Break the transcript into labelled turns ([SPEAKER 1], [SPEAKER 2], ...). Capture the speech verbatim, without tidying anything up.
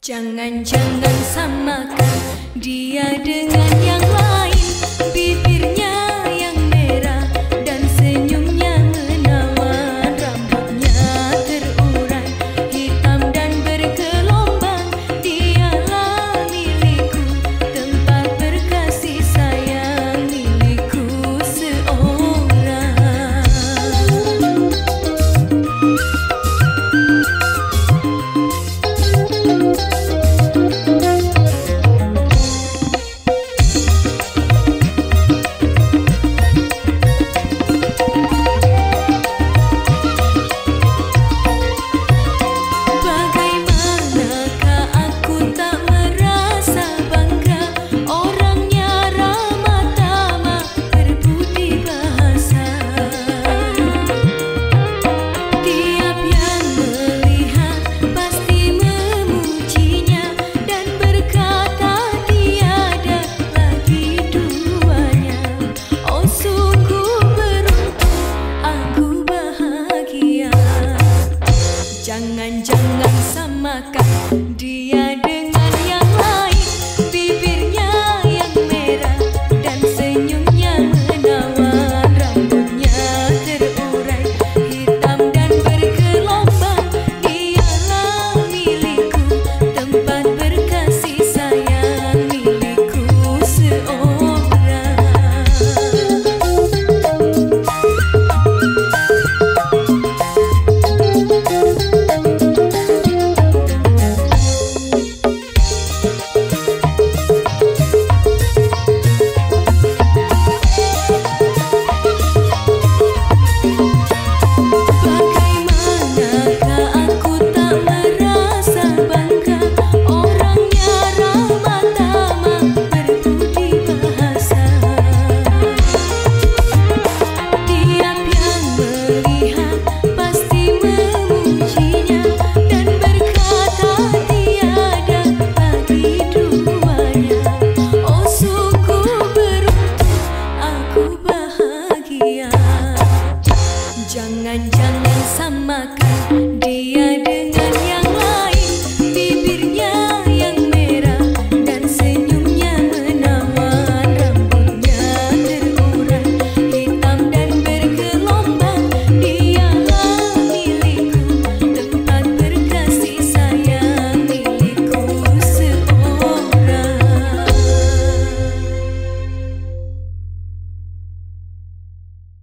[SPEAKER 1] Jangan-jangan samakan dia dengan yang lain. Bibirnya yang merah dan senyumnya menawan. Rambutnya terurai hitam dan bergelombang. Dialah milikku, tempat berkasih sayang, milikku seorang. Jangan-jangan samakan dia dengan yang lain. Bibirnya yang merah dan senyumnya menawan. Rambutnya terurai hitam dan bergelombang. Dialah milikku, tempat berkasih sayang, milikku seorang. Jangan-jangan samakan dia dengan